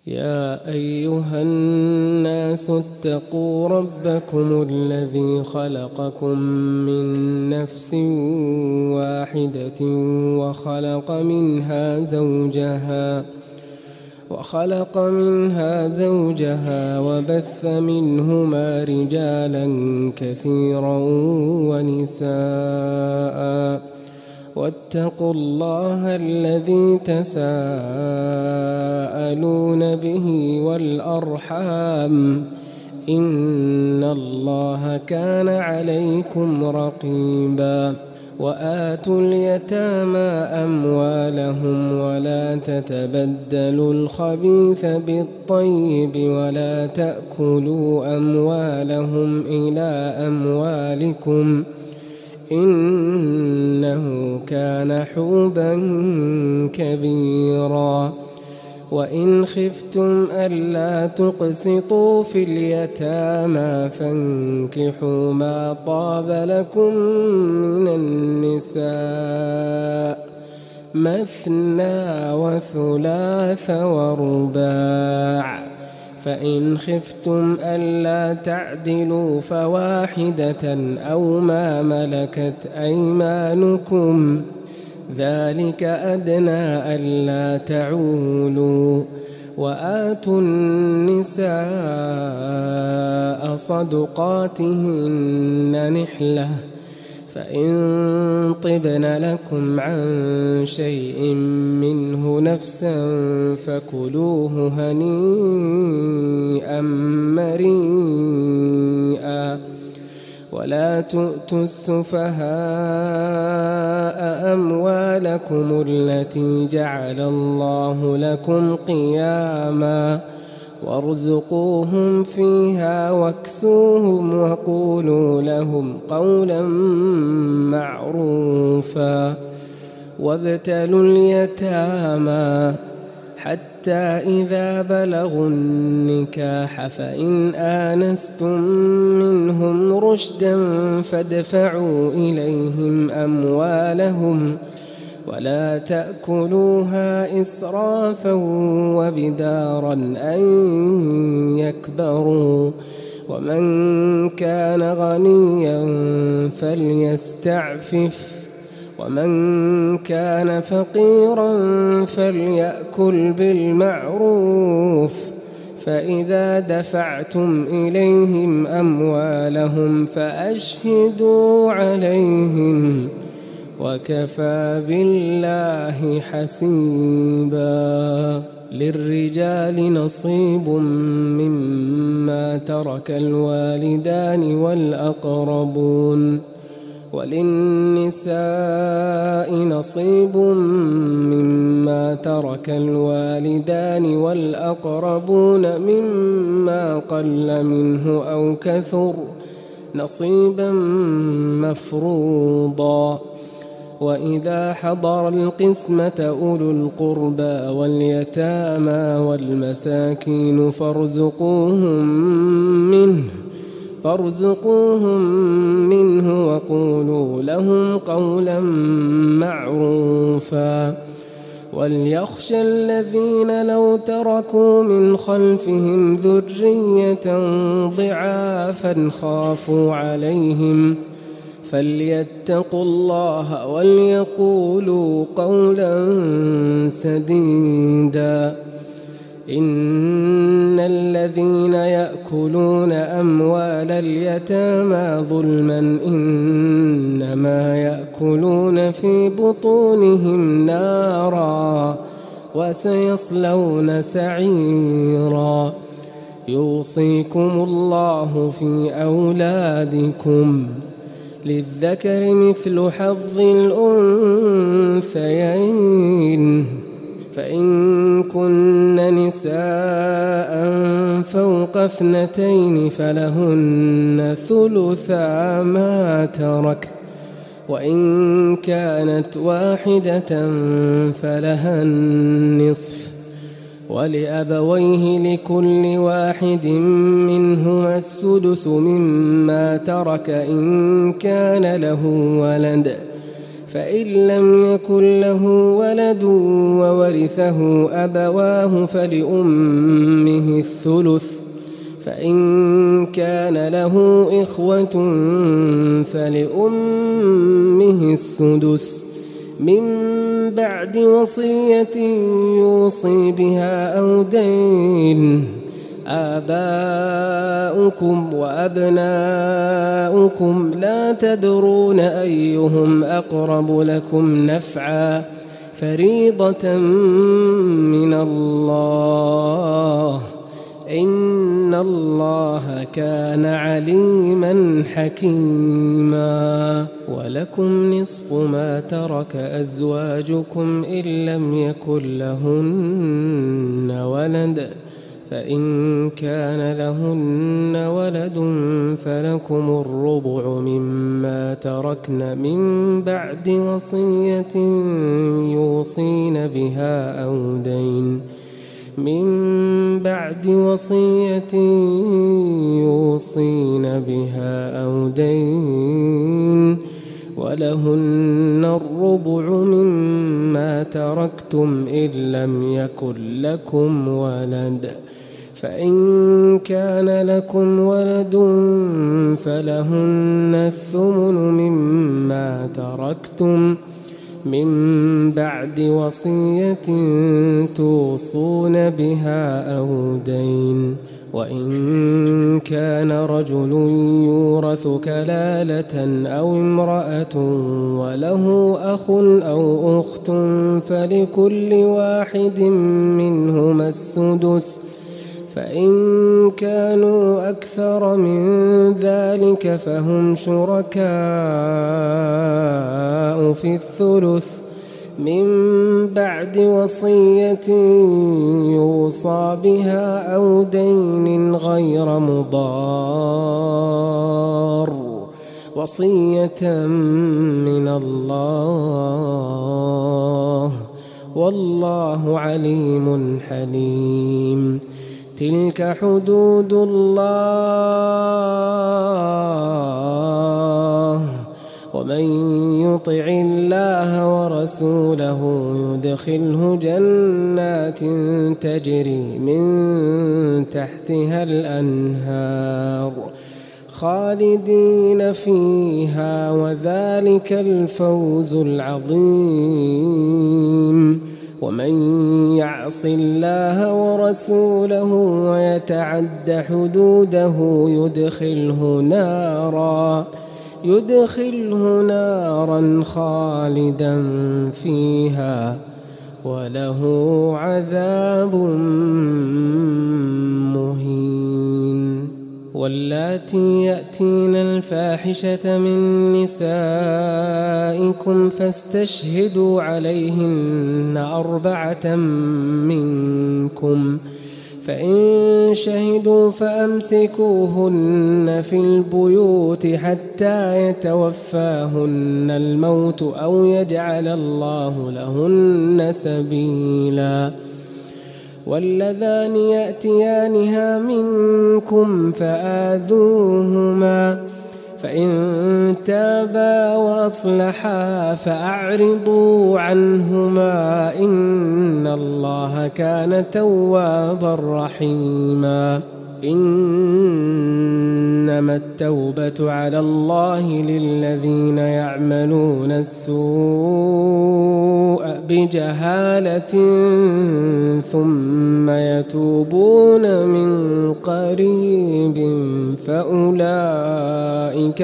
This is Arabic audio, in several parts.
يا أيها الناس اتقوا ربكم الذي خلقكم من نفس واحدة وخلق منها زوجها وبث منهما رجالا كثيرا ونساء واتقوا الله الذي تساءلون به والأرحام إن الله كان عليكم رقيبا وآتوا اليتامى أموالهم ولا تتبدلوا الخبيث بالطيب ولا تأكلوا أموالهم إلى أموالكم إنه كان حوبا كبيرا وإن خفتم ألا تقسطوا في اليتامى فانكحوا ما طاب لكم من النساء مثنى وثلاث ورباع فإن خفتم ألا تعدلوا فواحدة أو ما ملكت أيمانكم ذلك أدنى ألا تعولوا وآتوا النساء صدقاتهن نحلة فإن طبن لكم عن شيء منه نفسا فكلوه هنيئا مريئا ولا تؤتوا السفهاء أموالكم التي جعل الله لكم قياما وارزقوهم فيها واكسوهم وقولوا لهم قولا معروفا وابتلوا اليتامى حتى إذا بلغوا النكاح فإن آنستم منهم رشدا فادفعوا إليهم أموالهم ولا تأكلوها إسرافا وبدارا أن يكبروا ومن كان غنيا فليستعفف ومن كان فقيرا فليأكل بالمعروف فإذا دفعتم إليهم أموالهم فأشهدوا عليهم وكفى بالله حسيبا للرجال نصيب مما ترك الوالدان والأقربون وللنساء نصيب مما ترك الوالدان والأقربون مما قل منه أو كثر نصيبا مفروضا وإذا حضر القسمة أولو القربى واليتامى والمساكين فارزقوهم منه وقولوا لهم قولا معروفا وليخشى الذين لو تركوا من خلفهم ذرية ضعافا خافوا عليهم فليتقوا الله وليقولوا قولا سديدا إن الذين يأكلون أموال اليتامى ظلما إنما يأكلون في بطونهم نارا وسيصلون سعيرا يوصيكم الله في أولادكم للذكر مثل حظ الأنثيين فإن كن نساء فوق 2 فلهن ثلثا ما ترك وإن كانت واحدة فلها النصف ولأبويه لكل واحد منهما السدس مما ترك إن كان له ولد فإن لم يكن له ولد وورثه أبواه فلأمه الثلث، فإن كان له إخوة فلأمه السدس، من بعد وصية يوصي بها أو دين. آباؤكم وأبناؤكم لا تدرون أيهم أقرب لكم نفعا، فريضة من الله، إن الله كان عليما حكيما. ولكم نصف ما ترك أزواجكم إن لم يكن لهن ولد، فإن كان لهن ولد فلكم الربع مما تركن من بعد وصية يوصين بها أو دين، من بعد وصية يوصين بها أو دين، ولهن الربع مما تركتم إن لم يكن لكم ولد، فإن كان لكم ولد فلهن الثمن مما تركتم من بعد وصية توصون بها أو دين. وإن كان رجل يورث كلالة أو امرأة وله أخ أو أخت فلكل واحد منهما السدس، فإن كانوا أكثر من ذلك فهم شركاء في الثلث، من بعد وصية يوصى بها أو دين غير مضار، وصية من الله، والله عليم حليم. تلك حدود الله، ومن يطع الله ورسوله يدخله جنات تجري من تحتها الأنهار خالدين فيها، وذلك الفوز العظيم. ومن يعص الله ورسوله ويتعد حدوده يدخله نارا خالدا فيها، وله عذاب مهين. واللاتي يأتين الفاحشة من نسائكم فاستشهدوا عليهن 4 منكم، فإن شهدوا فأمسكوهن في البيوت حتى يتوفاهن الموت أو يجعل الله لهن سبيلا. واللذان يأتيانها منكم فآذوهما، فإن تابا وأصلحا فأعرضوا عنهما، إن الله كان توابا رحيما. إنما التوبة على الله للذين يعملون السوء بجهالة ثم يتوبون من قريب فأولئك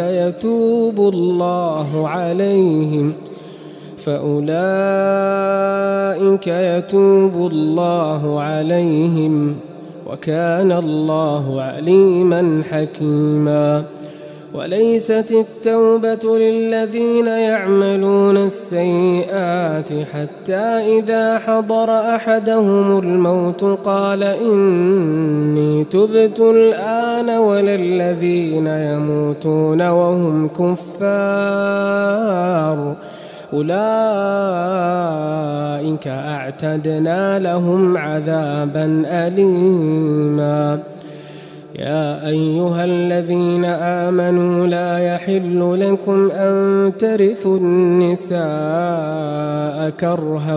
يتوب الله عليهم وكان الله عليما حكيما. وليست التوبة للذين يعملون السيئات حتى إذا حضر أحدهم الموت قال إني تبت الآن، ولا الذين يموتون وهم كفار أولئك أعتدنا لهم عذابا أليما. يا أيها الذين آمنوا لا يحل لكم أن ترثوا النساء كرها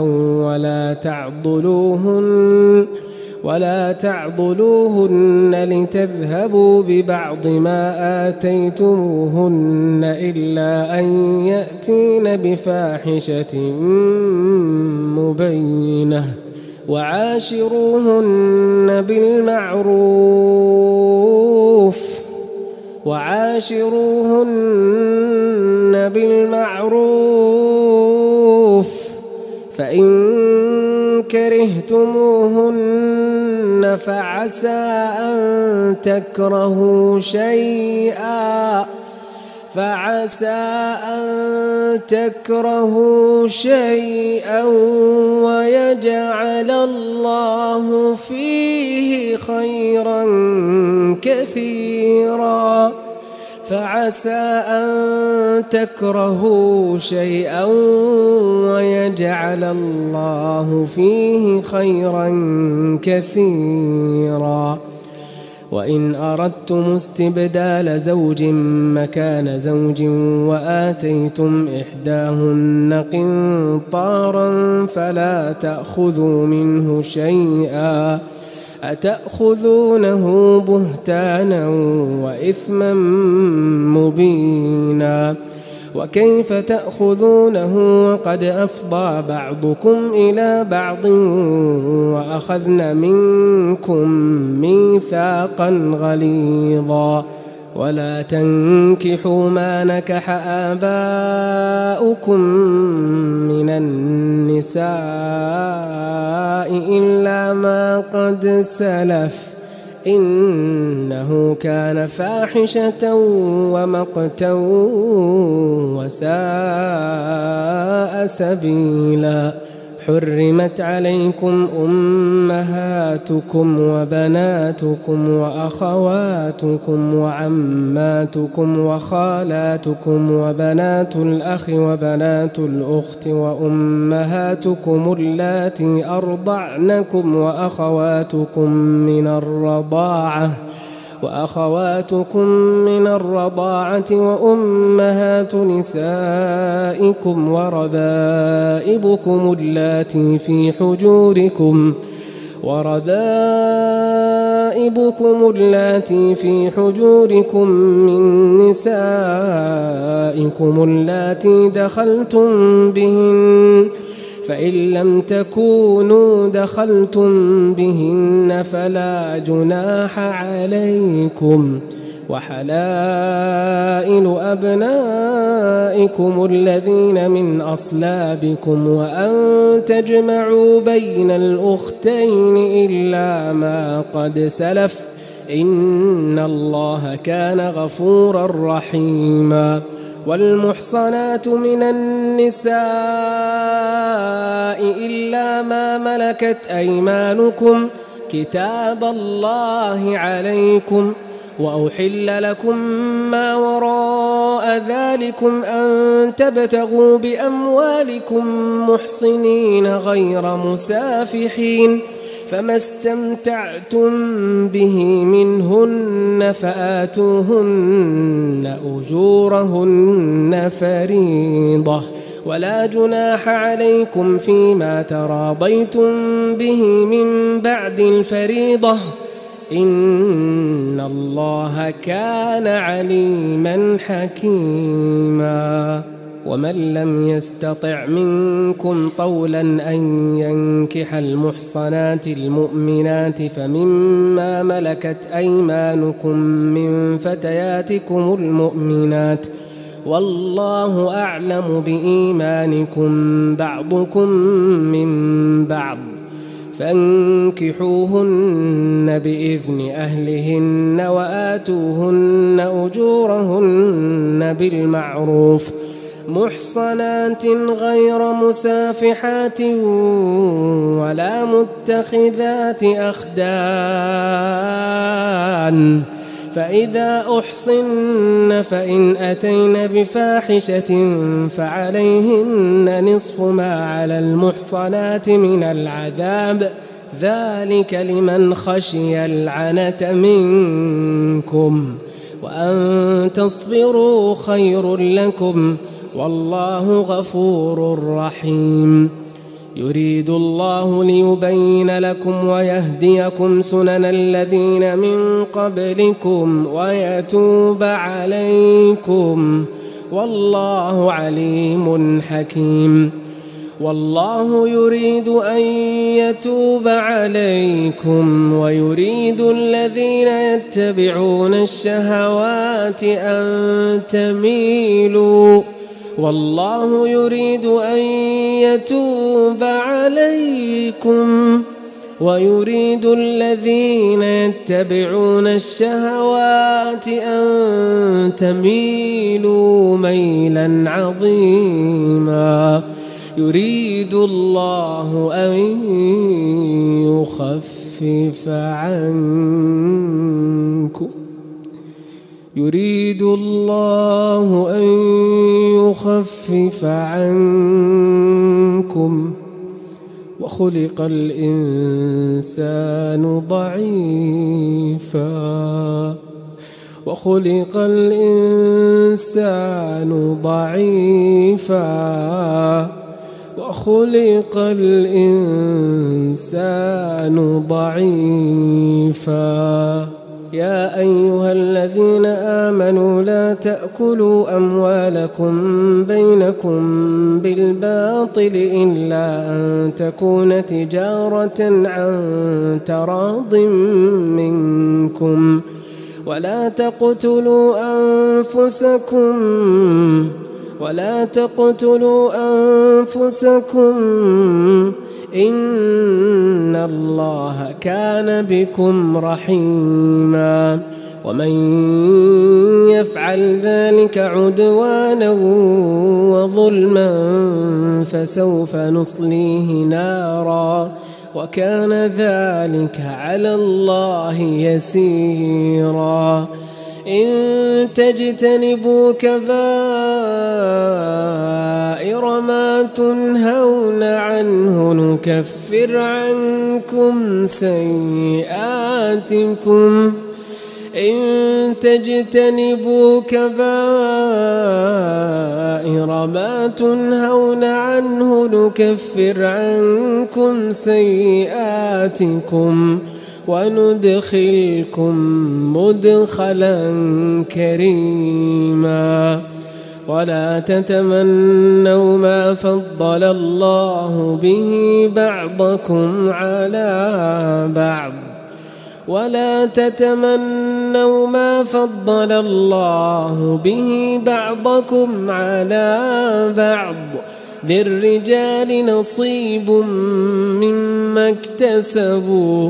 ولا تعضلوهن لتذهبوا ببعض ما آتيتموهن إلا أن يأتين بفاحشة مبينة وعاشروهن بالمعروف فإن كرهتموهن فعسى أن تكرهوا شيئا ويجعل الله فيه خيرا كثيرا وإن أردتم استبدال زوج مكان زوج وآتيتم إحداهن قنطارا فلا تأخذوا منه شيئا أتأخذونه بهتانا وإثما مبينا وكيف تأخذونه وقد أفضى بعضكم إلى بعض وأخذن منكم ميثاقا غليظا ولا تنكحوا ما نكح آباؤكم من النساء إلا ما قد سلف إنه كان فاحشة ومقتا وساء سبيلا حرمت عليكم أمهاتكم وبناتكم وأخواتكم وعماتكم وخالاتكم وبنات الأخ وبنات الأخت وأمهاتكم اللاتي أرضعنكم وأخواتكم من الرضاعة وأمهات نسائكم وربائبكم اللاتي في حجوركم من نسائكم اللاتي دخلتم بهن فإن لم تكونوا دخلتم بهن فلا جناح عليكم وحلائل أبنائكم الذين من أصلابكم وأن تجمعوا بين الأختين إلا ما قد سلف إن الله كان غفورا رحيما والمحصنات من النساء إلا ما ملكت أيمانكم كتاب الله عليكم وأحل لكم ما وراء ذلكم أن تبتغوا بأموالكم محصنين غير مسافحين فما استمتعتم به منهن فآتوهن أجورهن فريضة ولا جناح عليكم فيما تراضيتم به من بعد الفريضة إن الله كان عليما حكيما ومن لم يستطع منكم طولا أن ينكح المحصنات المؤمنات فمما ملكت أيمانكم من فتياتكم المؤمنات والله أعلم بإيمانكم بعضكم من بعض فانكحوهن بإذن أهلهن وآتوهن أجورهن بالمعروف محصنات غير مسافحات ولا متخذات أخدان فإذا أحصن فإن أتين بفاحشة فعليهن نصف ما على المحصنات من العذاب ذلك لمن خشي العنة منكم، وأن تصبروا خير لكم، والله غفور رحيم. يريد الله ليبين لكم ويهديكم سنن الذين من قبلكم ويتوب عليكم، والله عليم حكيم. والله يريد أن يتوب عليكم ويريد الذين يتبعون الشهوات أن تميلوا، والله يريد أن يتوب عليكم ويريد الذين يتبعون الشهوات أن تميلوا ميلا عظيما. يريد الله أن يخفف عنكم، يريد الله أن يخفف عنكم، وخلق الإنسان ضعيفا، وخلق الإنسان ضعيفا، وخلق الإنسان ضعيفا. يا أيها الذين آمنوا لا تأكلوا أموالكم بينكم بالباطل إلا أن تكون تجارة عن تراض منكم، ولا تقتلوا أنفسكم إن الله كان بكم رحيما. ومن يفعل ذلك عدوانا وظلما فسوف نصليه نارا، وكان ذلك على الله يسيرا. إن تجتنبوا كبائر ما تنهون عنه نكفر عنكم سيئاتكم، إن تجتنبوا كبائر ما تنهون عنه نكفر عنكم سيئاتكم وندخلكم مدخلا كريما. ولا تتمنوا ما فضل الله به بعضكم على بعض، ولا تتمنوا ما فضل الله به بعضكم على بعض، للرجال نصيب مما اكتسبوا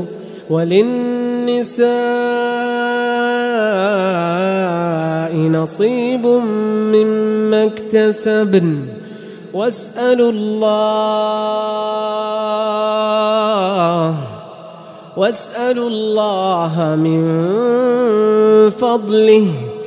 وللنساء نصيب مما اكتسبن، واسألوا الله من فضله،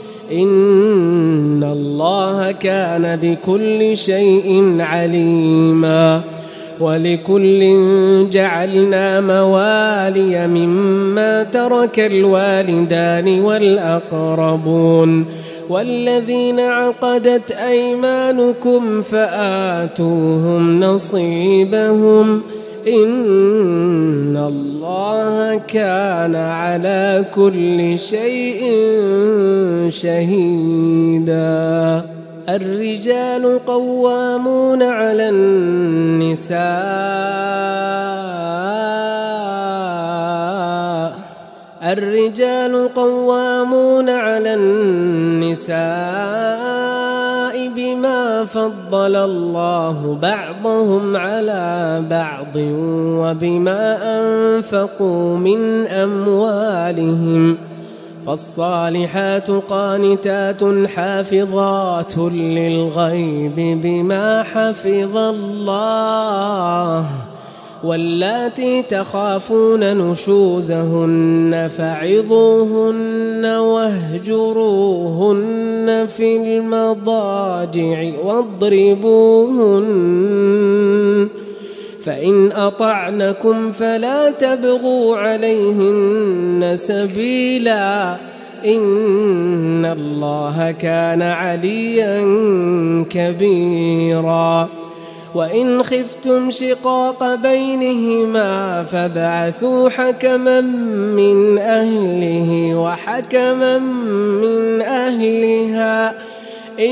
إن الله كان بكل شيء عليما. ولكل جعلنا موالي مما ترك الوالدان والأقربون والذين عقدت أيمانكم فآتوهم نصيبهم، إن الله كان على كل شيء شهيدا. الرجال قوامون على النساء بما فضل الله بعضهم على بعض وبما أنفقوا من أموالهم، فالصالحات قانتات حافظات للغيب بما حفظ الله، واللاتي تخافون نشوزهن فعظوهن واهجروهن في المضاجع فإن أطعنكم فلا تبغوا عليهن سبيلا إن الله كان عليا كبيرا وإن خفتم شقاق بينهما فابعثوا حكما من أهله وحكما من أهلها إن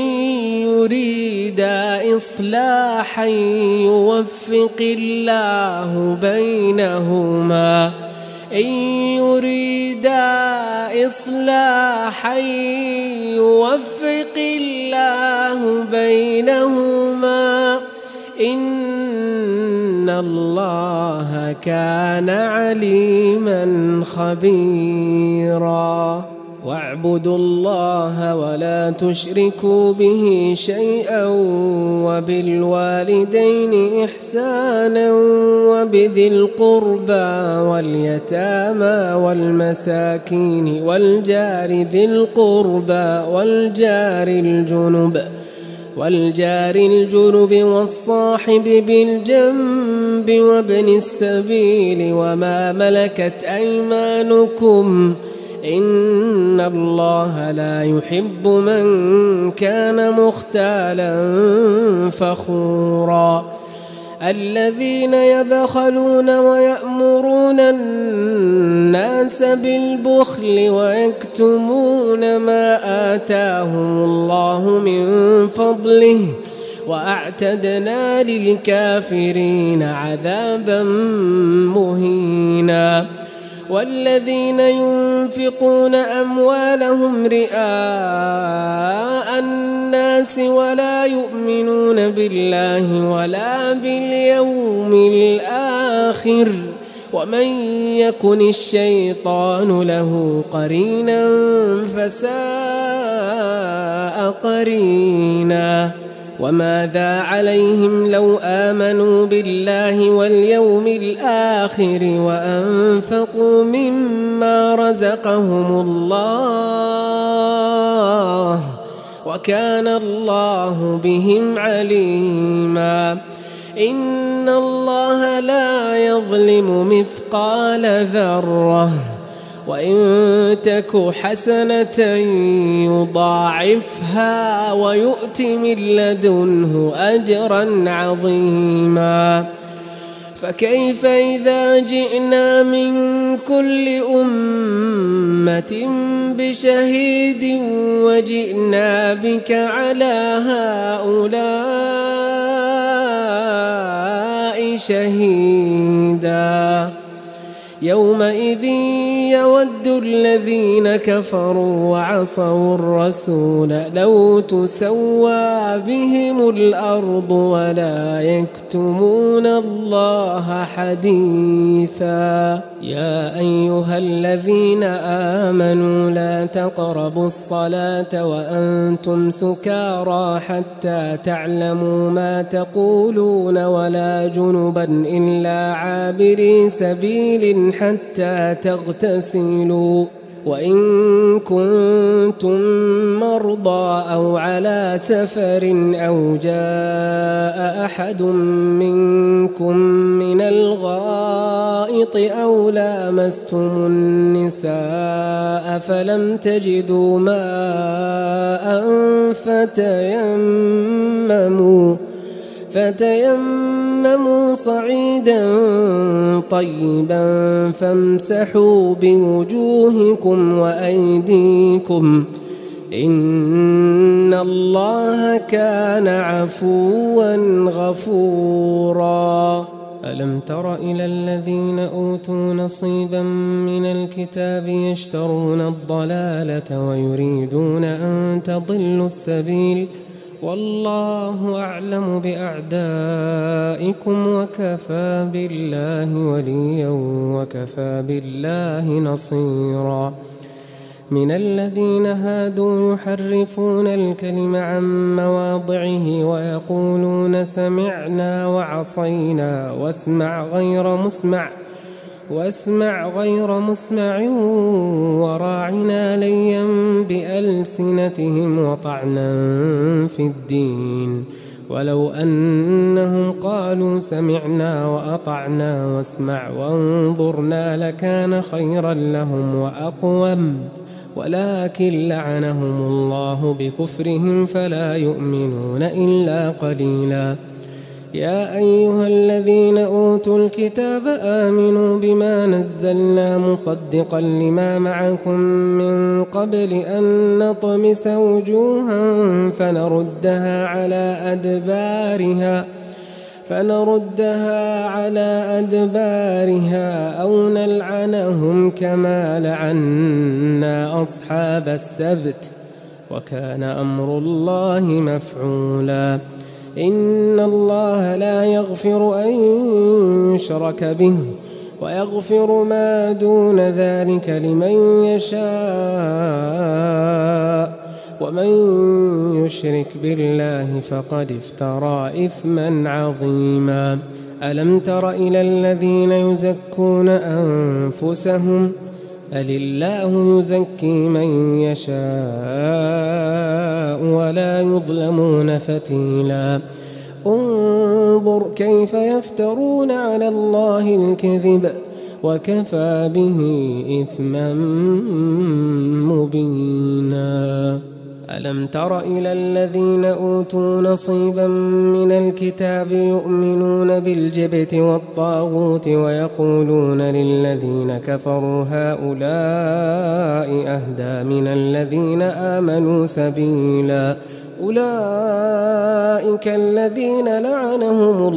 يريدا إصلاحا يوفق الله بينهما إن يريدا إصلاحا يوفق الله بينهما إن الله كان عليما خبيرا واعبدوا الله ولا تشركوا به شيئا وبالوالدين إحسانا وبذي القربى واليتامى والمساكين والجار ذي القربى والجار الجنب والصاحب بالجنب وابن السبيل وما ملكت أيمانكم إن الله لا يحب من كان مختالا فخورا الذين يبخلون ويأمرون الناس بالبخل ويكتمون ما آتاهم الله من فضله وأعتدنا للكافرين عذابا مهينا والذين ينفقون أموالهم رئاء الناس ولا يؤمنون بالله ولا باليوم الآخر ومن يكن الشيطان له قرينا فساء قرينا وماذا عليهم لو آمنوا بالله واليوم الآخر وأنفقوا مما رزقهم الله وكان الله بهم عليما إن الله لا يظلم مثقال ذرة وإن تك حسنة يضاعفها ويؤت من لدنه أجرا عظيما فكيف إذا جئنا من كل أمة بشهيد وجئنا بك على هؤلاء شهيدا يومئذ يود الذين كفروا وعصوا الرسول لو تسوى بهم الأرض ولا يكتمون الله حديثا يا أيها الذين آمنوا لا تقربوا الصلاة وأنتم سكارى حتى تعلموا ما تقولون ولا جنبا إلا عابري سبيل حتى تغتسلوا وإن كنتم مرضى أو على سفر أو جاء أحد منكم من الغائط أو لامستم النساء فلم تجدوا ماء فتيمموا صعيدا طيبا فامسحوا بوجوهكم وأيديكم إن الله كان عفوا غفورا ألم تر إلى الذين أوتوا نصيبا من الكتاب يشترون الضلالة ويريدون أن تضلوا السبيل والله أعلم بأعدائكم وكفى بالله وليا وكفى بالله نصيرا من الذين هادوا يحرفون الكلم عن مواضعه ويقولون سمعنا وعصينا واسمع غير مسمع وراعنا ليا بألسنتهم وطعنا في الدين ولو أنهم قالوا سمعنا وأطعنا واسمع وانظرنا لكان خيرا لهم وأقوم، ولكن لعنهم الله بكفرهم فلا يؤمنون إلا قليلا. يا أيها الذين أوتوا الكتاب آمنوا بما نزلنا مصدقا لما معكم من قبل أن نطمس وجوها فنردها على أدبارها أو نلعنهم كما لعنا أصحاب السبت، وكان أمر الله مفعولا. إن الله لا يغفر أن يشرك به ويغفر ما دون ذلك لمن يشاء، ومن يشرك بالله فقد افترى إثما عظيما. ألم تر إلى الذين يزكون أنفسهم؟ بل الله يزكي من يشاء ولا يظلمون فتيلا. انظر كيف يفترون على الله الكذب وكفى به إثما مبينا. ألم تر إلى الذين أوتوا نصيبا من الكتاب يؤمنون بالجبت والطاغوت ويقولون للذين كفروا هؤلاء أهدى من الذين آمنوا سبيلا. أولئك الذين لعنهم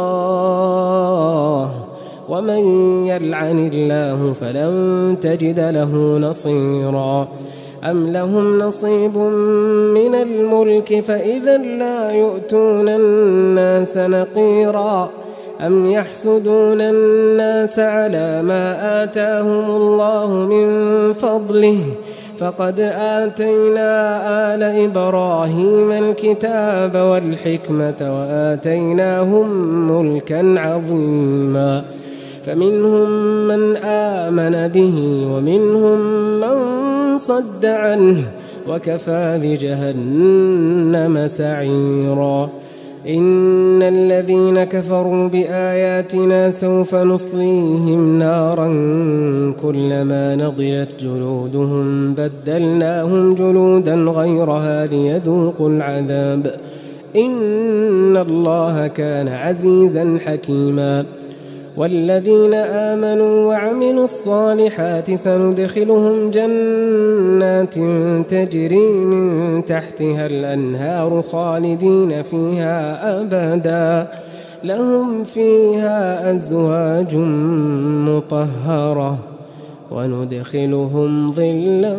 الله، ومن يلعن الله فلن تجد له نصيرا. أم لهم نصيب من الملك فإذا لا يؤتون الناس نقيرا. أم يحسدون الناس على ما آتاهم الله من فضله، فقد آتينا آل إبراهيم الكتاب والحكمة وآتيناهم ملكا عظيما. فمنهم من آمن به ومنهم من صد عنه، وكفى بجهنم سعيرا. إن الذين كفروا بآياتنا سوف نصليهم نارا كلما نضجت جلودهم بدلناهم جلودا غيرها ليذوقوا العذاب، إن الله كان عزيزا حكيما. والذين آمنوا وعملوا الصالحات سندخلهم جنات تجري من تحتها الأنهار خالدين فيها أبدا، لهم فيها أزواج مطهرة وندخلهم ظلا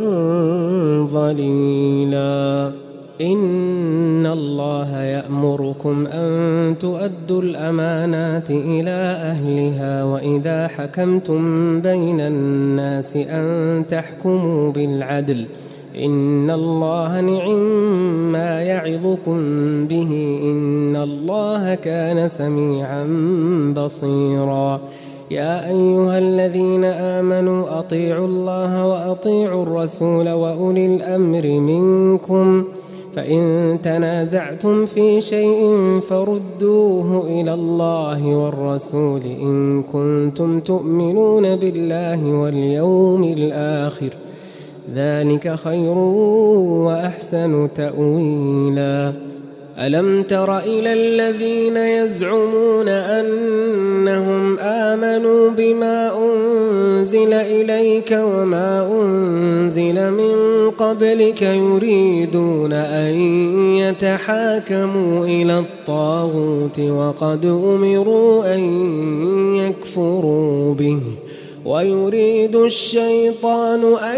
ظليلا. إن الله يأمركم أن تؤدوا الأمانات إلى أهلها وإذا حكمتم بين الناس أن تحكموا بالعدل، إن الله نعم يعظكم به، إن الله كان سميعا بصيرا. يا أيها الذين آمنوا أطيعوا الله وأطيعوا الرسول وأولي الأمر منكم، فإن تنازعتم في شيء فردوه إلى الله والرسول إن كنتم تؤمنون بالله واليوم الآخر، ذلك خير وأحسن تأويلا. ألم تر إلى الذين يزعمون أنهم آمنوا بما أنزل إليك وما أنزل من قبلك يريدون أن يتحاكموا إلى الطاغوت وقد أمروا أن يكفروا به، ويريد الشيطان أن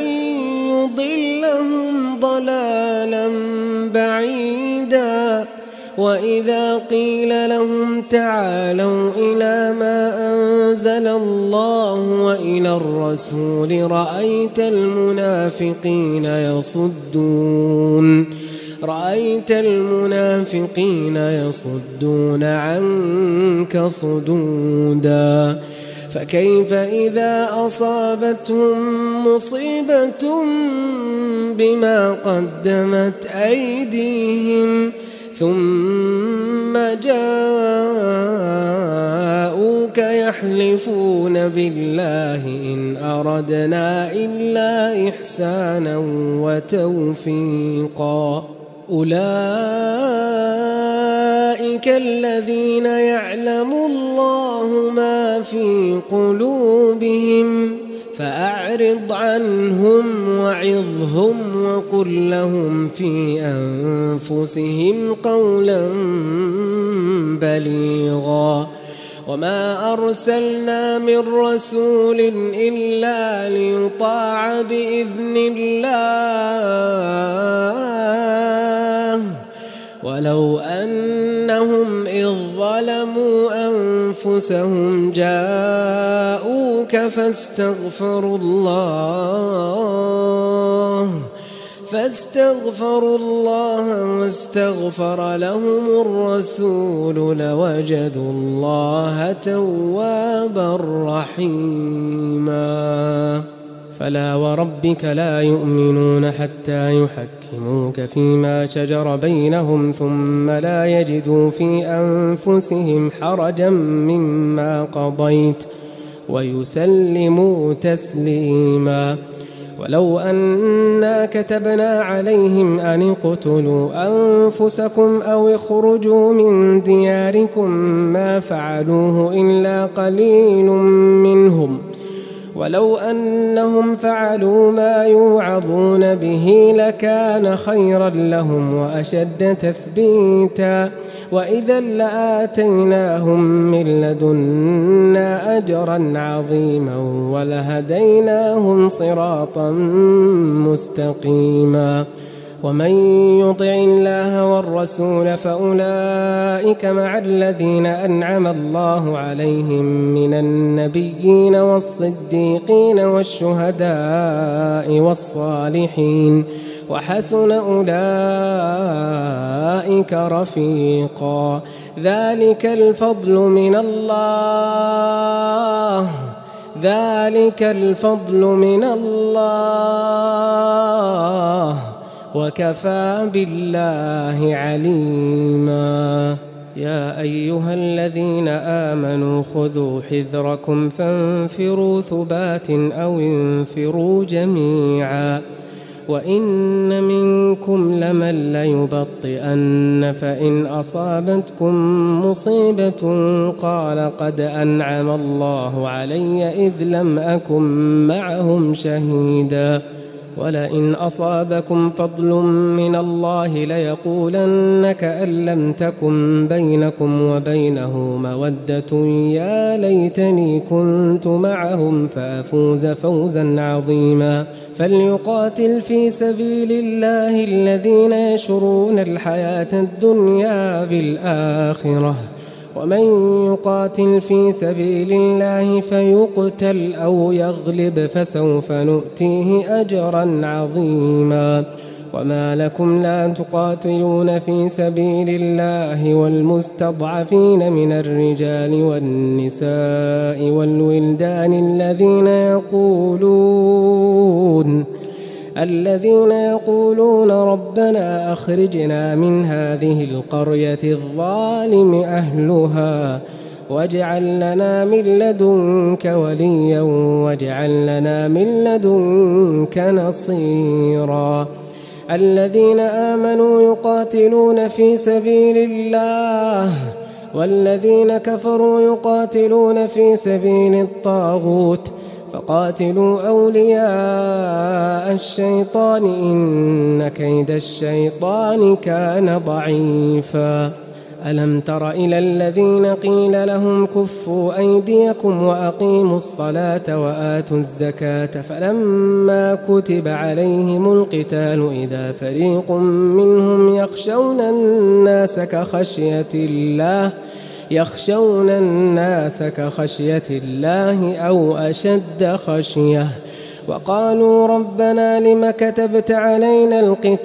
يضلهم ضلالا بعيدا. وإذا قيل لهم تعالوا إلى ما أنزل الله وإلى الرسول رأيت المنافقين يصدون عنك صدودا. فكيف إذا أصابتهم مصيبة بما قدمت أيديهم ثم جاءوك يحلفون بالله إن أردنا إلا إحسانا وتوفيقا أولئك الذين يعلم الله ما في قلوبهم فأعرض عنهم وعظهم وقل لهم في أنفسهم قولا بليغا وما أرسلنا من رسول إلا ليطاع بإذن الله ولو أنهم إذ ظلموا أنفسهم جاءوك فاستغفروا الله واستغفر لهم الرسول لوجدوا الله توابا رحيما فلا وربك لا يؤمنون حتى يحكموك فيما شجر بينهم ثم لا يجدوا في أنفسهم حرجا مما قضيت ويسلموا تسليما ولو أنا كتبنا عليهم أن اقتلوا أنفسكم أو اخرجوا من دياركم ما فعلوه إلا قليل منهم ولو أنهم فعلوا ما يوعظون به لكان خيرا لهم وأشد تثبيتا وإذا لآتيناهم من لدنا أجرا عظيما ولهديناهم صراطا مستقيما ومن يطع الله والرسول فأولئك مع الذين أنعم الله عليهم من النبيين والصديقين والشهداء والصالحين وحسن أولئك رفيقا ذلك الفضل من الله وكفى بالله عليما يا أيها الذين آمنوا خذوا حذركم فانفروا ثبات أو انفروا جميعا وإن منكم لمن ليبطئن فإن أصابتكم مصيبة قال قد أنعم الله علي إذ لم أكن معهم شهيدا ولئن أصابكم فضل من الله ليقولن كأن لم تكن بينكم وبينه مودة يا ليتني كنت معهم فأفوز فوزا عظيما فليقاتل في سبيل الله الذين يشرون الحياة الدنيا بالآخرة ومن يقاتل في سبيل الله فيقتل أو يغلب فسوف نؤتيه أجرا عظيما وما لكم لا تقاتلون في سبيل الله والمستضعفين من الرجال والنساء والولدان الذين يقولون ربنا أخرجنا من هذه القرية الظالم أهلها واجعل لنا من لدنك وليا واجعل لنا من لدنك نصيرا الذين آمنوا يقاتلون في سبيل الله والذين كفروا يقاتلون في سبيل الطاغوت فقاتلوا أولياء الشيطان إن كيد الشيطان كان ضعيفا ألم تر إلى الذين قيل لهم كفوا أيديكم وأقيموا الصلاة وآتوا الزكاة فلما كتب عليهم القتال إذا فريق منهم يخشون الناس كخشية الله أو أشد خشية وقالوا ربنا لم كتبت علينا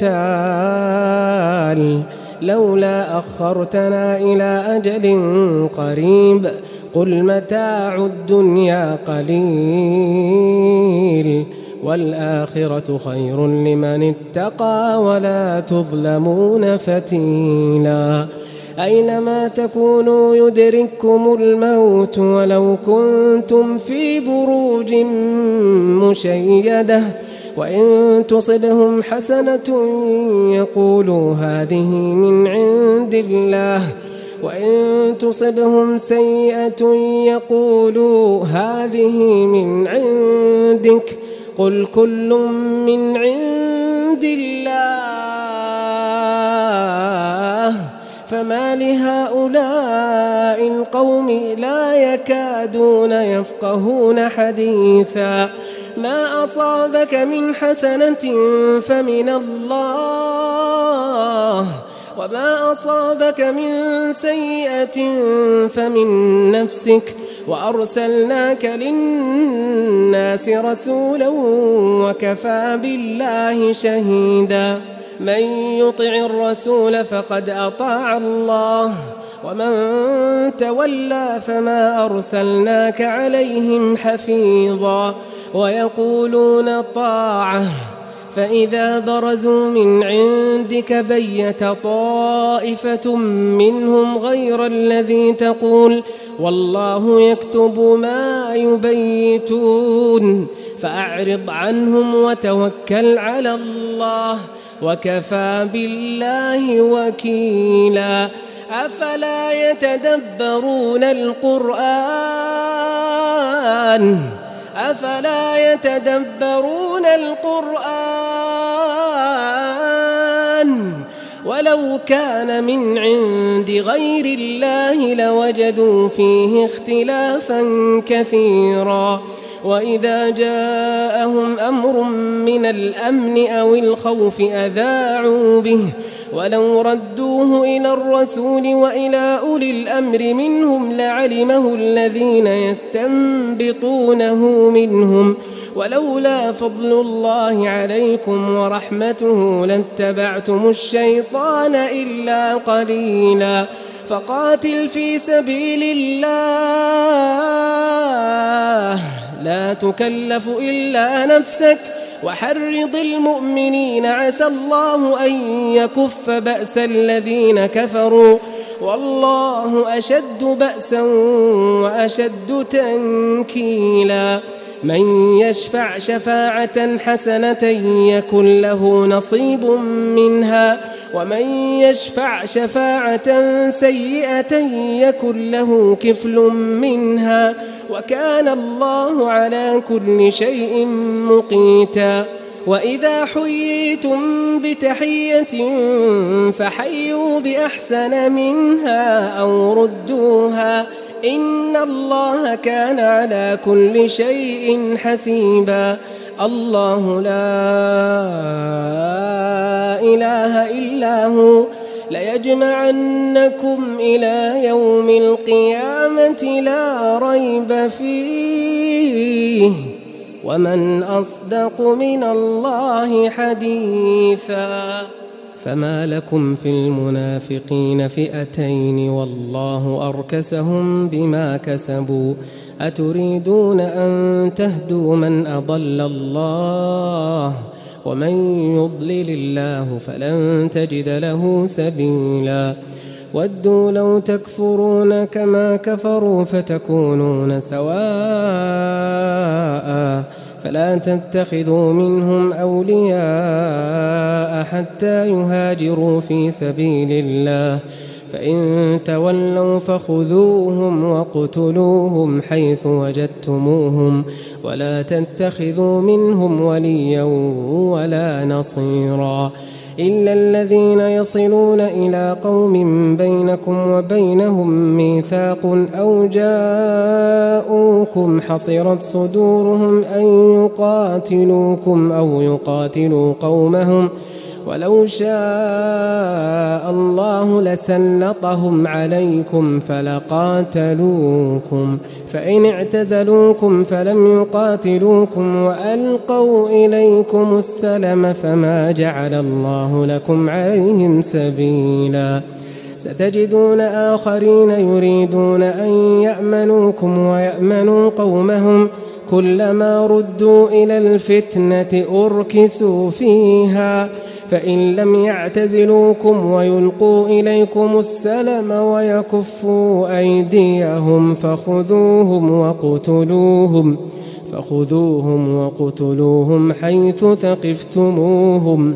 القتال لولا أخرتنا إلى أجل قريب قل متاع الدنيا قليل والآخرة خير لمن اتقى ولا تظلمون فتيلا أينما تكونوا يدرككم الموت ولو كنتم في بروج مشيدة وإن تصبهم حسنة يقولوا هذه من عند الله وإن تصبهم سيئة يقولوا هذه من عندك قل كل من عند الله فما لهؤلاء القوم لا يكادون يفقهون حديثا ما أصابك من حسنة فمن الله وما أصابك من سيئة فمن نفسك وأرسلناك للناس رسولا وكفى بالله شهيدا من يطع الرسول فقد أطاع الله ومن تولى فما أرسلناك عليهم حفيظا ويقولون طاعة فإذا برزوا من عندك بيت طائفة منهم غير الذي تقول والله يكتب ما يبيتون فأعرض عنهم وتوكل على الله وكفى بالله وكيلا أفلا يتدبرون القرآن ولو كان من عند غير الله لوجدوا فيه اختلافا كثيرا وإذا جاءهم أمر من الأمن أو الخوف أذاعوا به ولو ردوه إلى الرسول وإلى أولي الأمر منهم لعلمه الذين يستنبطونه منهم ولولا فضل الله عليكم ورحمته لاتبعتم الشيطان إلا قليلا فقاتل في سبيل الله لا تكلف إلا نفسك وحرض المؤمنين عسى الله أن يكف بأس الذين كفروا والله أشد بأسا وأشد تنكيلا من يشفع شفاعة حسنة يكن له نصيب منها ومن يشفع شفاعة سيئة يكن له كفل منها وكان الله على كل شيء مقيتا وإذا حييتم بتحية فحيوا بأحسن منها أو ردوها إن الله كان على كل شيء حسيبا الله لا إله إلا هو ليجمعنكم إلى يوم القيامة لا ريب فيه ومن أصدق من الله حديثا فما لكم في المنافقين فئتين والله أركسهم بما كسبوا أتريدون أن تهدوا من أضل الله ومن يضلل الله فلن تجد له سبيلا ودوا لو تكفرون كما كفروا فتكونون سواء فلا تتخذوا منهم أولياء حتى يهاجروا في سبيل الله فإن تولوا فخذوهم واقتلوهم حيث وجدتموهم ولا تتخذوا منهم وليا ولا نصيرا إلا الذين يصلون إلى قوم بينكم وبينهم ميثاق أو جاءوكم حصرت صدورهم أن يقاتلوكم أو يقاتلوا قومهم ولو شاء الله لسلطهم عليكم فلقاتلوكم فإن اعتزلوكم فلم يقاتلوكم وألقوا إليكم السلم فما جعل الله لكم عليهم سبيلا ستجدون آخرين يريدون أن يأمنوكم ويأمنوا قومهم كلما ردوا إلى الفتنة أركسوا فيها فإن لم يعتزلوكم ويلقوا إليكم السلم ويكفوا أيديهم فخذوهم وقتلوهم حيث ثقفتموهم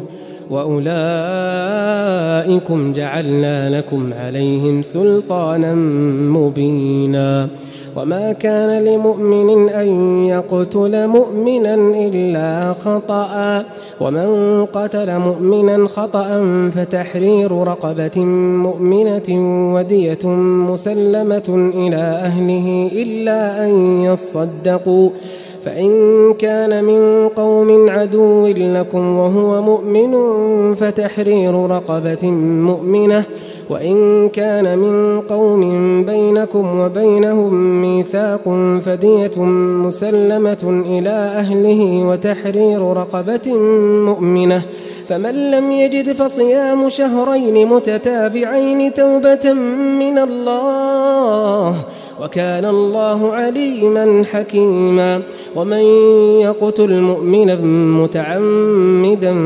وأولئكم جعلنا لكم عليهم سلطانا مبينا وما كان لمؤمن أن يقتل مؤمنا إلا خطأ ومن قتل مؤمنا خطأ فتحرير رقبة مؤمنة ودية مسلمة إلى أهله إلا أن يصدقوا فإن كان من قوم عدو لكم وهو مؤمن فتحرير رقبة مؤمنة وإن كان من قوم بينكم وبينهم ميثاق فدية مسلمة إلى أهله وتحرير رقبة مؤمنة فمن لم يجد فصيام شهرين متتابعين توبة من الله وكان الله عليما حكيما ومن يقتل مؤمنا متعمدا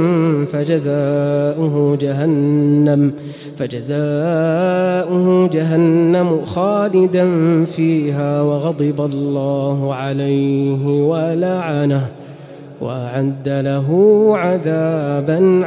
فجزاؤه جهنم خالدا فيها وغضب الله عليه ولعنه وأعد له عذابا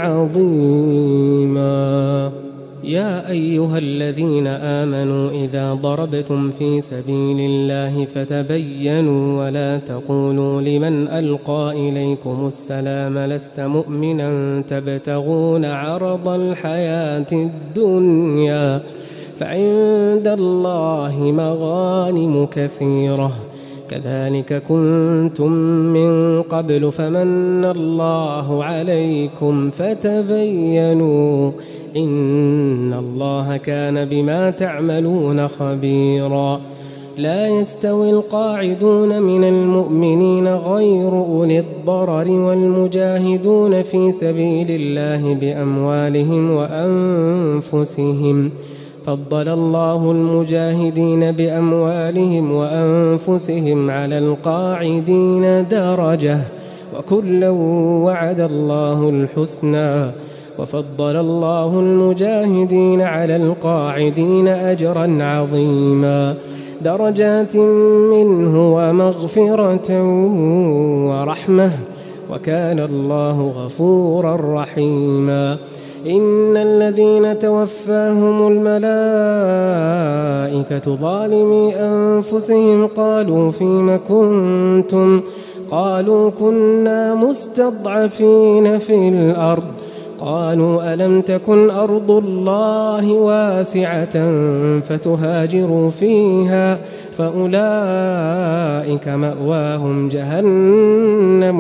عظيما يا أيها الذين آمنوا إذا ضربتم في سبيل الله فتبينوا ولا تقولوا لمن ألقى إليكم السلام لست مؤمنا تبتغون عرض الحياة الدنيا فعند الله مغانم كثيرة كذلك كنتم من قبل فمن الله عليكم فتبينوا إن الله كان بما تعملون خبيرا لا يستوي القاعدون من المؤمنين غير أولي الضرر والمجاهدون في سبيل الله بأموالهم وأنفسهم فضل الله المجاهدين بأموالهم وأنفسهم على القاعدين درجة وكلا وعد الله الحسنى وفضل الله المجاهدين على القاعدين أجرا عظيما درجات منه ومغفرة ورحمة وكان الله غفورا رحيما إن الذين توفاهم الملائكة ظالمي أنفسهم قالوا فيم كنتم قالوا كنا مستضعفين في الأرض قالوا ألم تكن أرض الله واسعة فتهاجروا فيها فأولئك مأواهم جهنم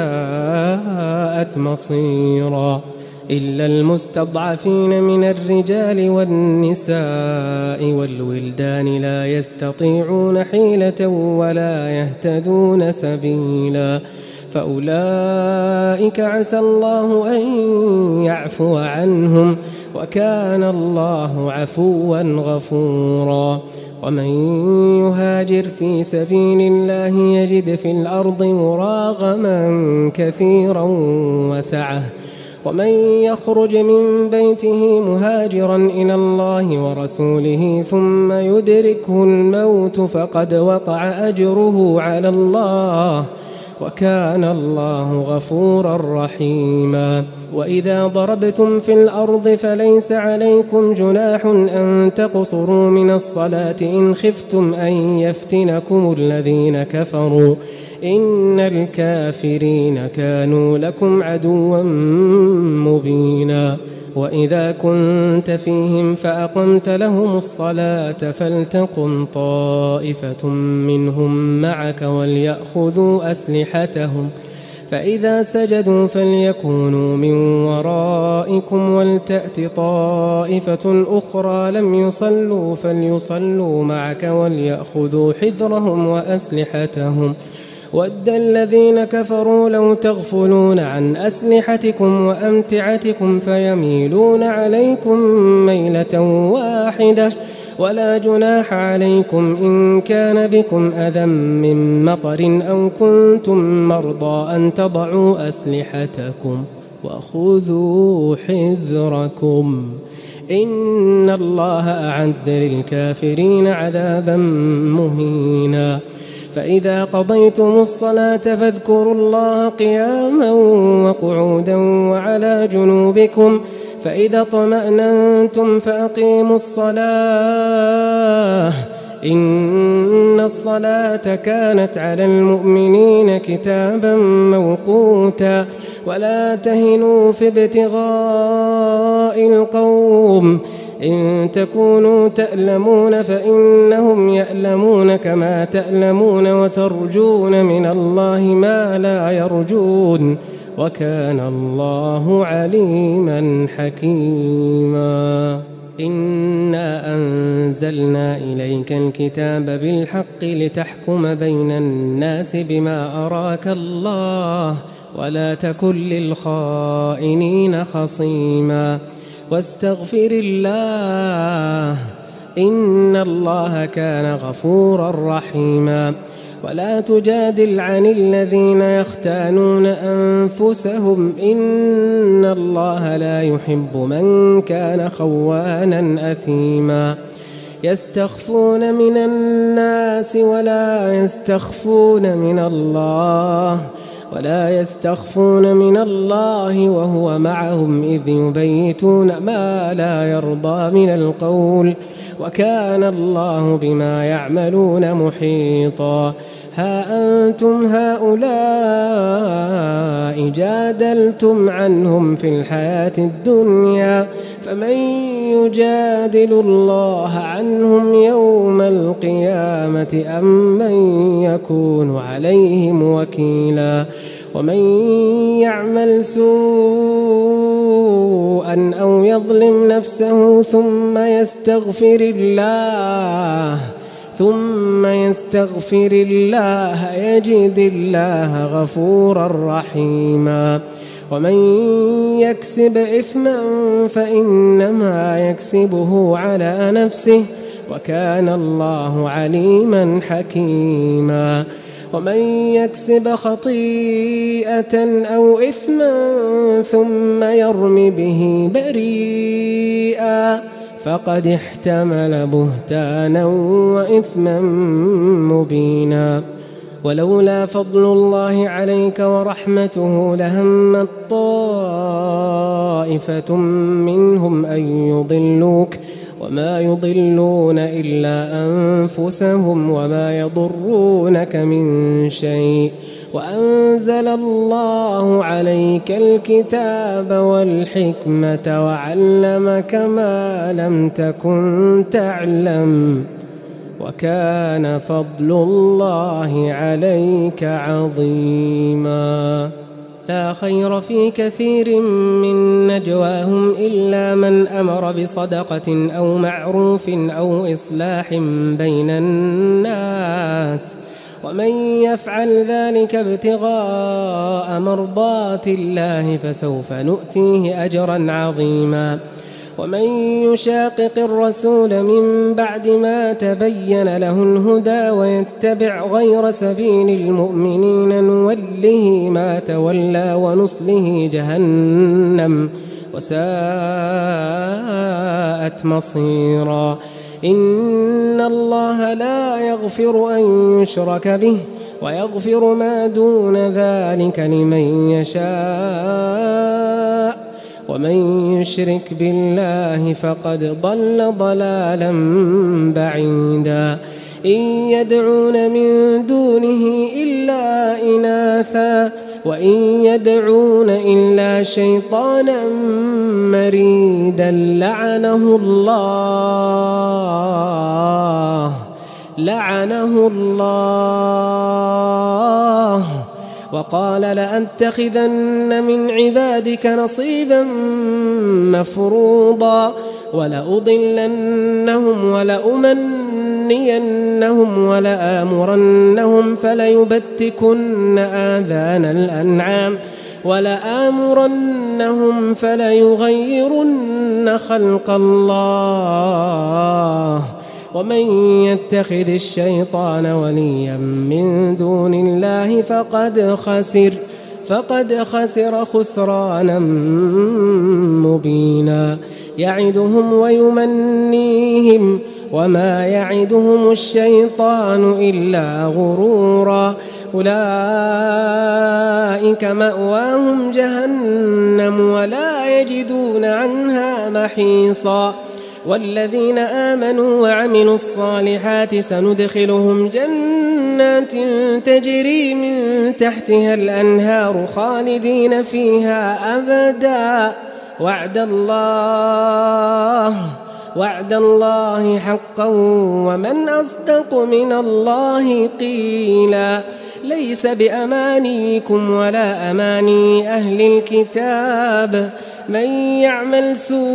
وساءت مصيرا إلا المستضعفين من الرجال والنساء والولدان لا يستطيعون حيلة ولا يهتدون سبيلا فأولئك عسى الله أن يعفو عنهم وكان الله عفوا غفورا ومن يهاجر في سبيل الله يجد في الأرض مراغما كثيرا وسعة ومن يخرج من بيته مهاجرا إلى الله ورسوله ثم يدركه الموت فقد وقع أجره على الله وكان الله غفورا رحيما وإذا ضربتم في الأرض فليس عليكم جناح أن تقصروا من الصلاة إن خفتم أن يفتنكم الذين كفروا إن الكافرين كانوا لكم عدوا مبينا وإذا كنت فيهم فأقمت لهم الصلاة فلتقم طائفة منهم معك وليأخذوا أسلحتهم فإذا سجدوا فليكونوا من ورائكم ولتأت طائفة أخرى لم يصلوا فليصلوا معك وليأخذوا حذرهم وأسلحتهم ود الذين كفروا لو تغفلون عن أسلحتكم وأمتعتكم فيميلون عليكم ميلة واحدة ولا جناح عليكم إن كان بكم أذى من مطر أو كنتم مرضى أن تضعوا أسلحتكم وخذوا حذركم إن الله أعد للكافرين عذابا مهينا فإذا قضيتم الصلاة فاذكروا الله قياما وقعودا وعلى جنوبكم فإذا اطمأننتم فأقيموا الصلاة إن الصلاة كانت على المؤمنين كتابا موقوتا ولا تهنوا في ابتغاء القوم إن تكونوا تألمون فإنهم يألمون كما تألمون وترجون من الله ما لا يرجون وكان الله عليما حكيما إنا أنزلنا إليك الكتاب بالحق لتحكم بين الناس بما أراك الله ولا تكن للخائنين خصيما واستغفر الله إن الله كان غفورا رحيما ولا تجادل عن الذين يختانون أنفسهم إن الله لا يحب من كان خوانا أثيما يستخفون من الناس ولا يستخفون من الله وهو معهم إذ يبيتون ما لا يرضى من القول وكان الله بما يعملون محيطا ها أنتم هؤلاء جادلتم عنهم في الحياة الدنيا فمن يجادل الله عنهم يوم القيامة أم من يكون عليهم وكيلا ومن يعمل سوءا أو يظلم نفسه ثم يستغفر الله يجد الله غفورا رحيما ومن يكسب إثما فإنما يكسبه على نفسه وكان الله عليما حكيما ومن يكسب خطيئة أو إثما ثم يرم به بريئا فقد احتمل بهتانا وإثما مبينا ولولا فضل الله عليك ورحمته لهمت طائفة منهم أن يضلوك وما يضلون إلا أنفسهم وما يضرونك من شيء وأنزل الله عليك الكتاب والحكمة وعلمك ما لم تكن تعلم وكان فضل الله عليك عظيما لا خير في كثير من نجواهم إلا من أمر بصدقة أو معروف أو إصلاح بين الناس ومن يفعل ذلك ابتغاء مرضات الله فسوف نؤتيه أجرا عظيما ومن يشاقق الرسول من بعد ما تبين له الهدى ويتبع غير سبيل المؤمنين نوله ما تولى ونصله جهنم وساءت مصيرا إن الله لا يغفر أن يشرك به ويغفر ما دون ذلك لمن يشاء ومن يشرك بالله فقد ضل ضلالا بعيدا إن يدعون من دونه إلا إناثا وإن يدعون إلا شيطانا مريدا لعنه الله وقال لأتخذن من عبادك نصيبا مفروضا ولأضلنهم ولأمنينهم ولآمرنهم فليبتكن آذان الأنعام ولآمرنهم فليغيرن خلق الله ومن يتخذ الشيطان وليا من دون الله فقد خسر خسرانا مبينا يعدهم ويمنيهم وما يعدهم الشيطان إلا غرورا أولئك مأواهم جهنم ولا يجدون عنها محيصا والذين آمنوا وعملوا الصالحات سندخلهم جنات تجري من تحتها الأنهار خالدين فيها أبدا وعد الله حقا ومن أصدق من الله قيلا ليس بأمانيكم ولا أماني أهل الكتاب من يعمل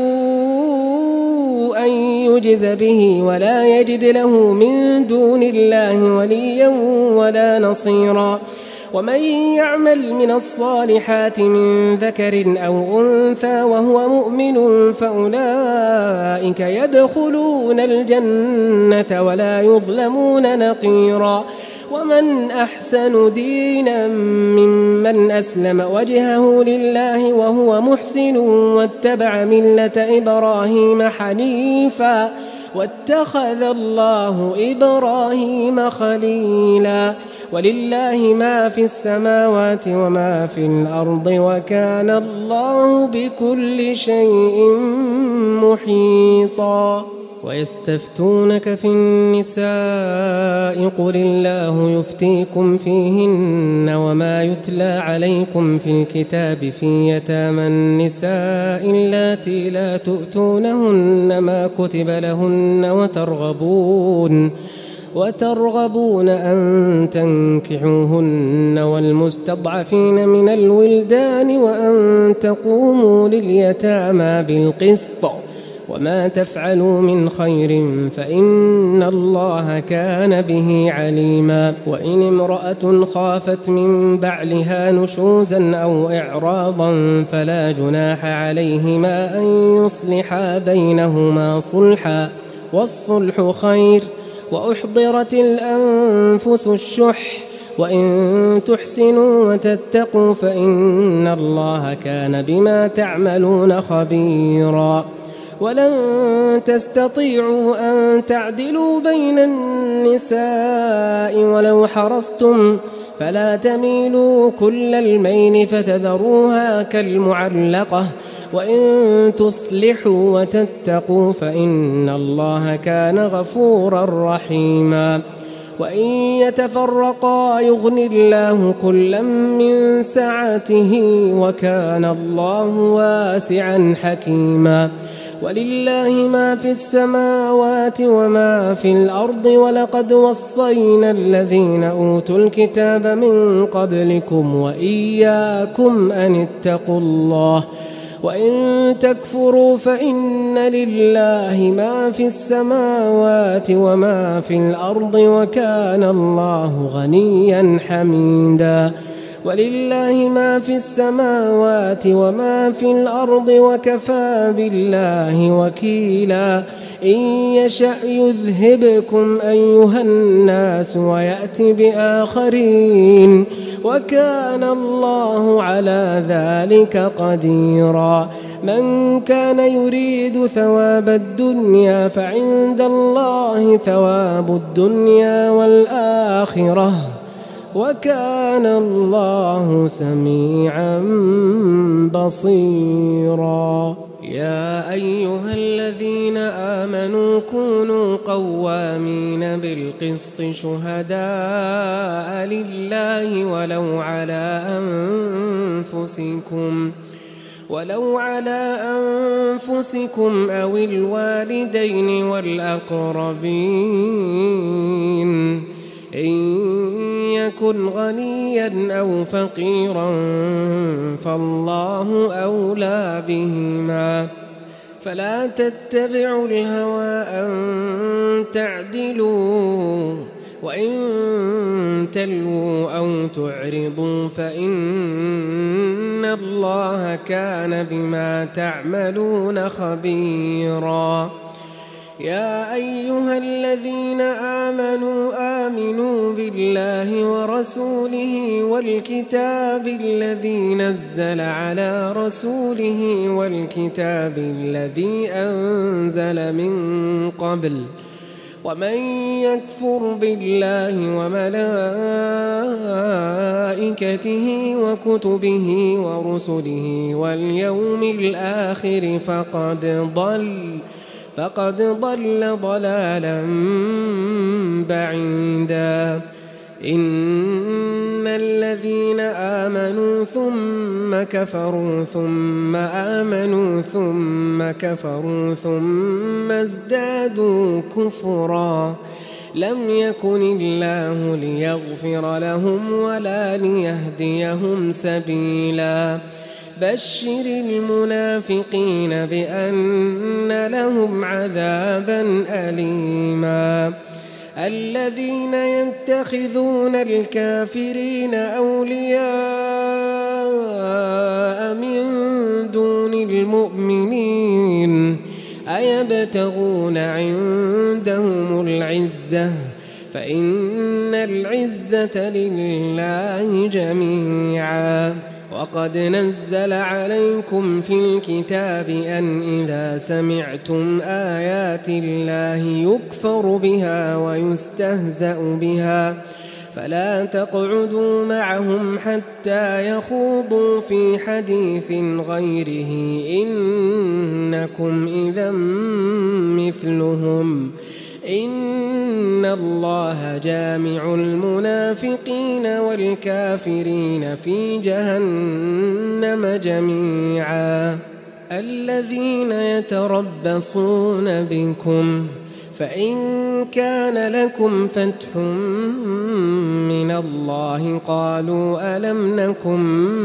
سوءا يجز به ولا يجد له من دون الله وليا ولا نصيرا ومن يعمل من الصالحات من ذكر أو أنثى وهو مؤمن فأولئك يدخلون الجنة ولا يظلمون نقيرا ومن أحسن دينا ممن أسلم وجهه لله وهو محسن واتبع ملة إبراهيم حنيفا واتخذ الله إبراهيم خليلا ولله ما في السماوات وما في الأرض وكان الله بكل شيء محيطا ويستفتونك في النساء قل الله يفتيكم فيهن وما يتلى عليكم في الكتاب في يتامى النساء اللاتي لا تؤتونهن ما كتب لهن وترغبون أن تنكحوهن والمستضعفين من الولدان وأن تقوموا لليتامى بالقسط وما تفعلوا من خير فإن الله كان به عليما وإن امرأة خافت من بعلها نشوزا أو إعراضا فلا جناح عليهما أن يصلحا بينهما صلحا والصلح خير وأحضرت الأنفس الشح وإن تحسنوا وتتقوا فإن الله كان بما تعملون خبيرا ولن تستطيعوا أن تعدلوا بين النساء ولو حرصتم فلا تميلوا كل الميل فتذروها كالمعلقة وإن تصلحوا وتتقوا فإن الله كان غفورا رحيما وإن يتفرقا يغن الله كلا من سعته وكان الله واسعا حكيما ولله ما في السماوات وما في الأرض ولقد وصينا الذين أوتوا الكتاب من قبلكم وإياكم أن اتقوا الله وإن تكفروا فإن لله ما في السماوات وما في الأرض وكان الله غنيا حميدا ولله ما في السماوات وما في الأرض وكفى بالله وكيلا إن يشأ يذهبكم أيها الناس ويأت بآخرين وكان الله على ذلك قديرا من كان يريد ثواب الدنيا فعند الله ثواب الدنيا والآخرة وكان الله سميعا بصيرا يا أيها الذين آمنوا كونوا قوامين بالقسط شهداء لله ولو على أنفسكم أو الوالدين والأقربين إن يكن غنيا أو فقيرا فالله أولى بهما فلا تتبعوا الهوى أن تعدلوا وإن تلووا أو تعرضوا فإن الله كان بما تعملون خبيرا يا أيها الذين آمنوا بالله ورسوله والكتاب الذي نزل على رسوله والكتاب الذي أنزل من قبل ومن يكفر بالله وملائكته وكتبه ورسله واليوم الآخر فقد ضل ضلالا بعيدا. إن الذين آمنوا ثم كفروا ثم آمنوا ثم كفروا ثم ازدادوا كفرا لم يكن الله ليغفر لهم ولا ليهديهم سبيلا. بشر المنافقين بأن لهم عذابا أليما. الذين يتخذون الكافرين أولياء من دون المؤمنين أيبتغون عندهم العزة فإن العزة لله جميعا. وقد نزل عليكم في الكتاب أن إذا سمعتم آيات الله يكفر بها ويستهزأ بها فلا تقعدوا معهم حتى يخوضوا في حديث غيره إنكم إذا مثلهم إن الله جامع المنافقين والكافرين في جهنم جميعا. الذين يتربصون بكم فإن كان لكم فتح من الله قالوا ألم نكن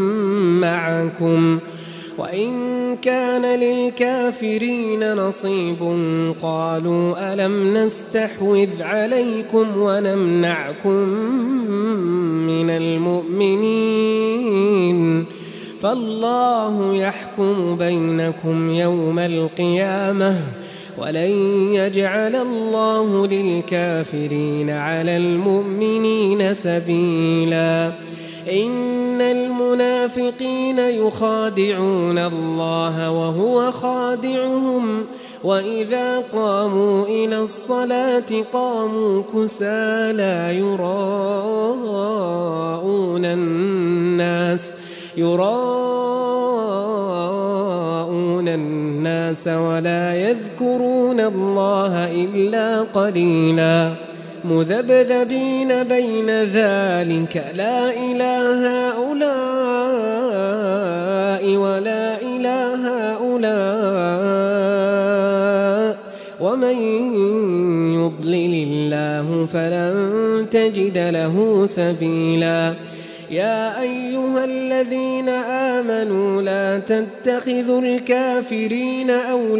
معكم وإن كان للكافرين نصيب قالوا ألم نستحوذ عليكم ونمنعكم من المؤمنين فالله يحكم بينكم يوم القيامة ولن يجعل الله للكافرين على المؤمنين سبيلا. إن المنافقين يخادعون الله وهو خادعهم وإذا قاموا إلى الصلاة قاموا كسالى يراءون الناس ولا يذكرون الله إلا قليلا. مذبذبين بين ذلك لا إله هؤلاء ولا إله هؤلاء ومن يضلل الله فلن تجد له سبيلا. يا أيها الذين آمنوا لا تتخذوا الكافرين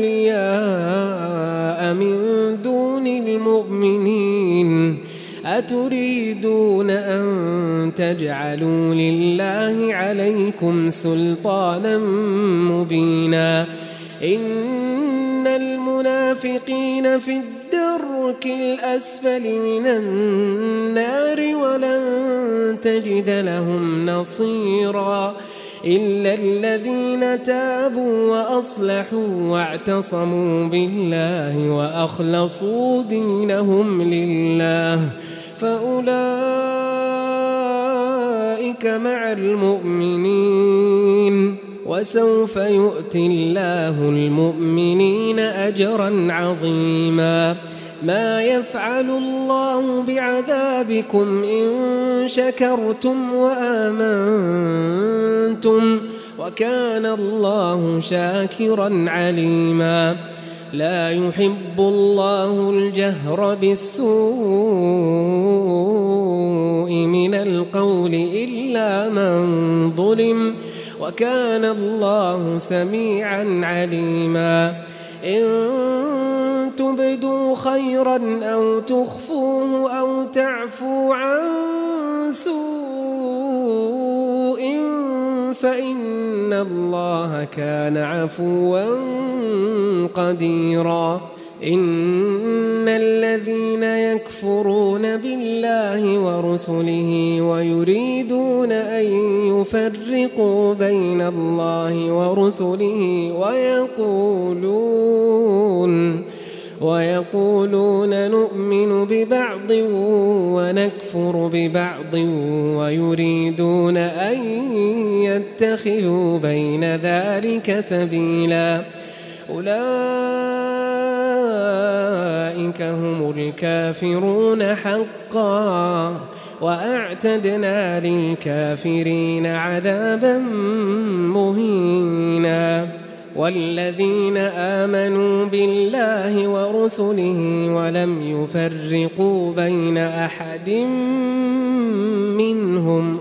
أولياء من دون المؤمنين أتريدون أن تجعلوا لله عليكم سلطانا مبينا. إن المنافقين في الدرك الأسفل من النار ولن تجد لهم نصيرا إلا الذين تابوا وأصلحوا واعتصموا بالله وأخلصوا دينهم لله فأولئك مع المؤمنين وسوف يؤتي الله المؤمنين أجرا عظيما. ما يفعل الله بعذابكم إن شكرتم وآمنتم وكان الله شاكرا عليما. لا يحب الله الجهر بالسوء من القول إلا من ظلم وكان الله سميعا عليما. إن تبدوا خيرا أو تخفوه أو تعفو عن سوء فإن الله كان عفوا قديرا. إن الذين يكفرون بالله ورسله ويريدون أن يفرقوا بين الله ورسله ويقولون نؤمن ببعض ونكفر ببعض ويريدون أن يتخذوا بين ذلك سبيلا أولئك هم الكافرون حقا وأعتدنا للكافرين عذابا مهينا والذين آمنوا بالله ورسله ولم يفرقوا بين أحد منهم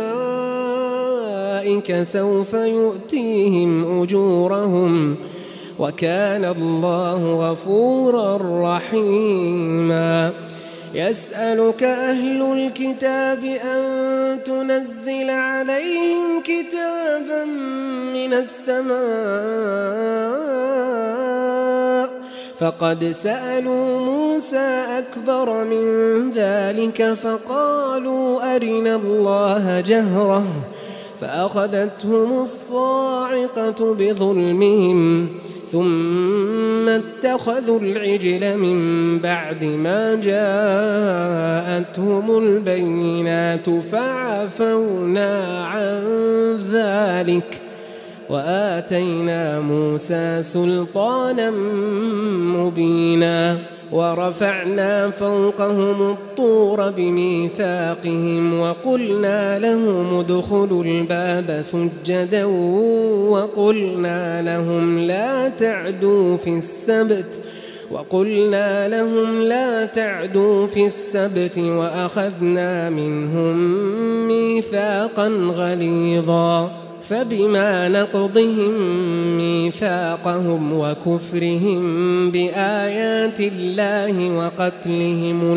أولئك سوف يؤتيهم أجورهم وكان الله غفورا رحيما يسألك أهل الكتاب أن تنزل عليهم كتابا من السماء فقد سألوا موسى أكبر من ذلك فقالوا أرنا الله جهرة فأخذتهم الصاعقة بظلمهم ثم اتخذوا العجل من بعد ما جاءتهم البينات فعفونا عن ذلك وآتينا موسى سلطانا مبينا ورفعنا فوقهم الطور بميثاقهم وقلنا لهم ادخلوا الباب سجدا وقلنا لهم لا تعدوا في السبت وأخذنا منهم ميثاقا غليظا فبما نقضهم ميثاقهم وكفرهم بآيات الله وقتلهم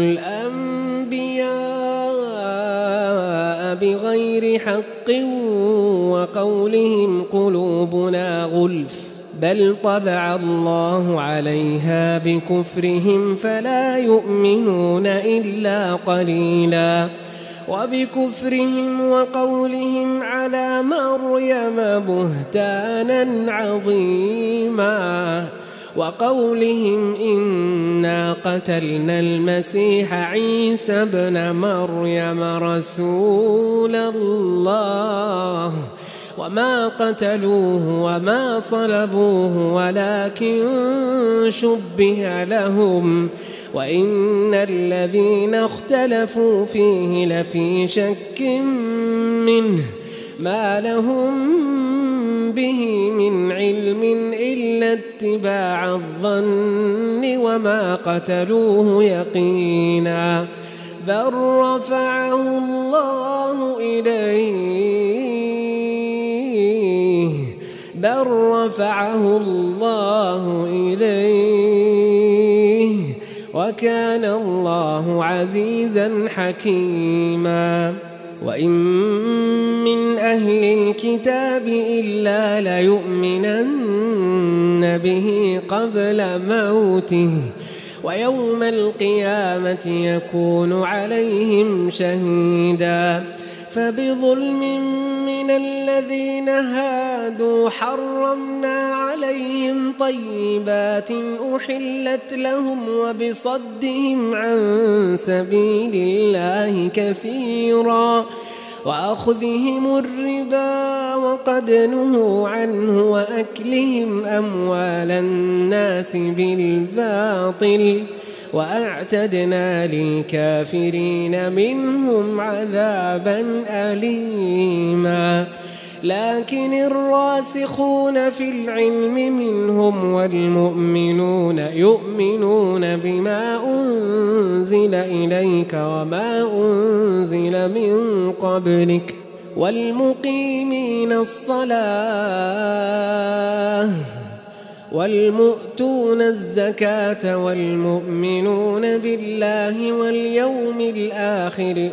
الأنبياء بغير حق وقولهم قلوبنا غلف بل طبع الله عليها بكفرهم فلا يؤمنون إلا قليلا وبكفرهم وقولهم على مريم بهتانا عظيما وقولهم إنا قتلنا المسيح عيسى ابن مريم رسول الله وما قتلوه وما صلبوه ولكن شبه لهم وإن الذين اختلفوا فيه لفي شك منه ما لهم به من علم إلا اتباع الظن وما قتلوه يقينا بل رفعه الله إليه وكان الله عزيزا حكيما وإن من أهل الكتاب إلا ليؤمنن به قبل موته ويوم القيامة يكون عليهم شهيدا فبظلم من الذين هادوا حرمنا عليهم طيبات أحلت لهم وبصدهم عن سبيل الله كثيرا وأخذهم الربا وقد نهوا عنه وأكلهم أموال الناس بالباطل وأعتدنا للكافرين منهم عذابا أليما لكن الراسخون في العلم منهم والمؤمنون يؤمنون بما أنزل إليك وما أنزل من قبلك والمقيمين الصلاة والمؤتون الزكاة والمؤمنون بالله واليوم الآخر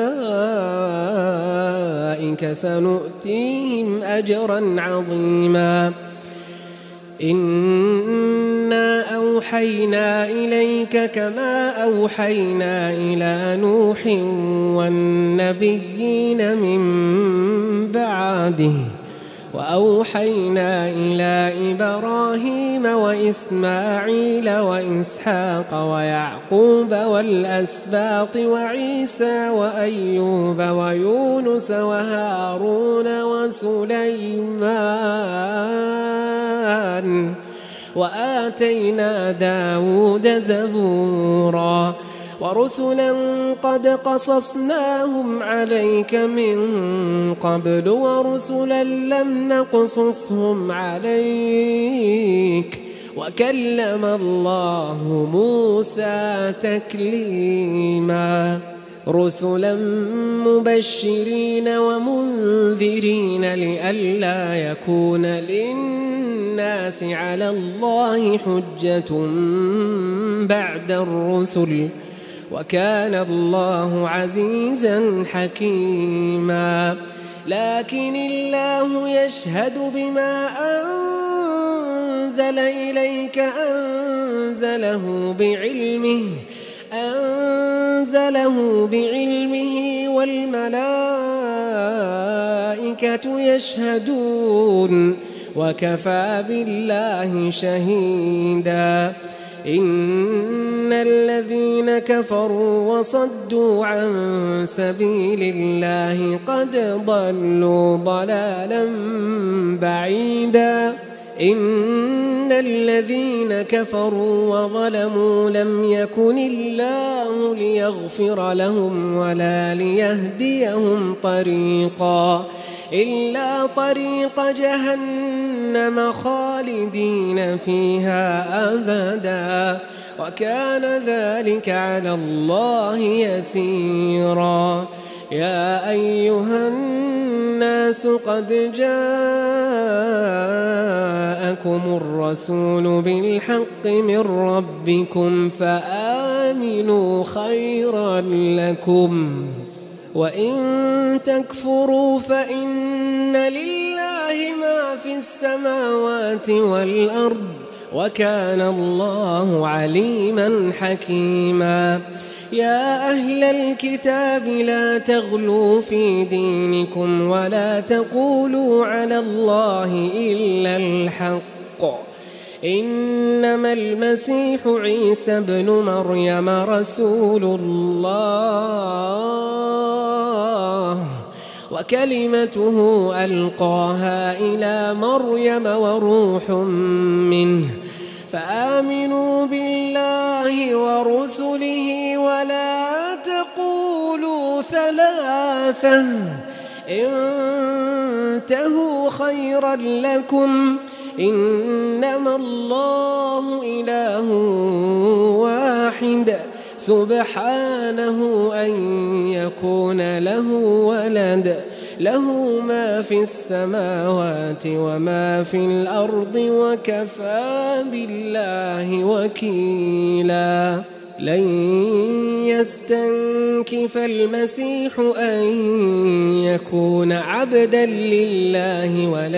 أولئك سنؤتيهم أجرا عظيما إنا أوحينا إليك كما أوحينا إلى نوح والنبيين من بعده وأوحينا إلى إبراهيم وإسماعيل وإسحاق ويعقوب والأسباط وعيسى وأيوب ويونس وهارون وسليمان وآتينا داود زبورا ورسلا قد قصصناهم عليك من قبل ورسلا لم نقصصهم عليك وكلم الله موسى تكليما رسلا مبشرين ومنذرين لئلا يكون للناس على الله حجة بعد الرسل وكان الله عزيزا حكيما لكن الله يشهد بما أنزل إليك أنزله بعلمه والملائكة يشهدون وكفى بالله شهيدا إن الذين كفروا وصدوا عن سبيل الله قد ضلوا ضلالا بعيدا إن الذين كفروا وظلموا لم يكن الله ليغفر لهم ولا ليهديهم طريقا إلا طريق جهنم خالدين فيها أبدا وكان ذلك على الله يسيرا يا أيها الناس قد جاءكم الرسول بالحق من ربكم فآمنوا خيرا لكم وإن تكفروا فإن لله ما في السماوات والأرض وكان الله عليما حكيما يا أهل الكتاب لا تغلوا في دينكم ولا تقولوا على الله إلا الحق إنما المسيح عيسى ابن مريم رسول الله وكلمته ألقاها إلى مريم وروح منه فآمنوا بالله ورسله ولا تقولوا ثلاثة انتهوا خيرا لكم إنما الله إله واحد سبحانه أن يكون له ولد له ما في السماوات وما في الأرض وكفى بالله وكيلا لن يستنكف المسيح أن يكون عبدا لله ولا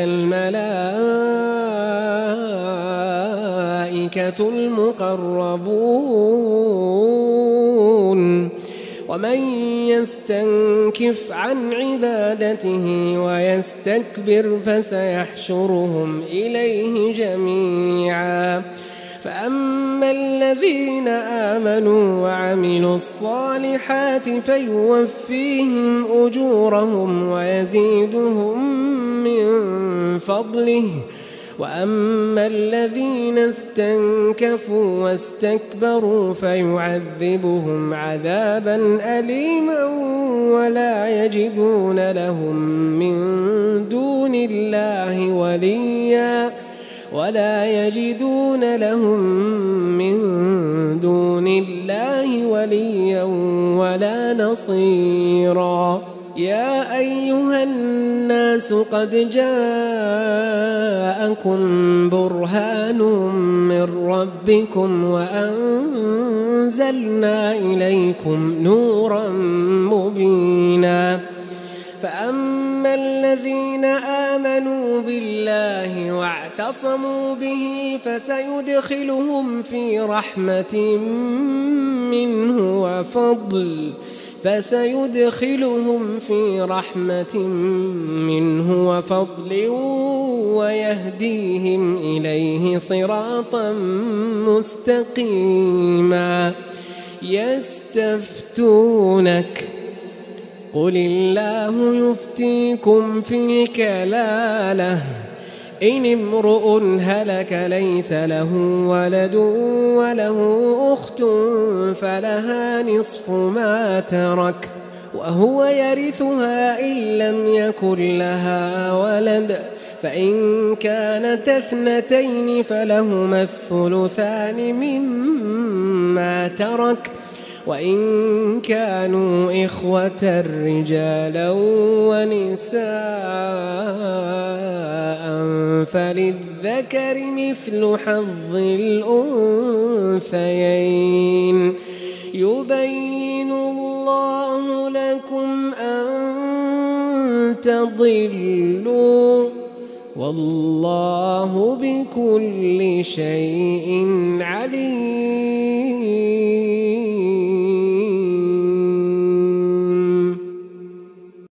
الملائكة المقربون ومن يستنكف عن عبادته ويستكبر فسيحشرهم إليه جميعا فأما الذين آمنوا وعملوا الصالحات فيوفيهم أجورهم ويزيدهم من فضله وأما الذين استنكفوا واستكبروا فيعذبهم عذابا أليما ولا يجدون لهم من دون الله وليا ولا نصيرا يا أيها الناس قد جاءكم برهان من ربكم وأنزلنا إليكم نورا مبينا فأما الذين آمنوا بالله بالله واعتصموا به فسيدخلهم في رحمة منه وفضل ويهديهم إليه صراطا مستقيما. يستفتونك قل الله يفتيكم في الكلالة إن امرؤ هلك ليس له ولد وله أخت فلها نصف ما ترك وهو يرثها إن لم يكن لها ولد فإن كانت اثنتين فلهما الثلثان مما ترك وإن كانوا إخوة رجالا ونساء فللذكر مثل حظ الأنثيين يبين الله لكم أن تضلوا والله بكل شيء عليم.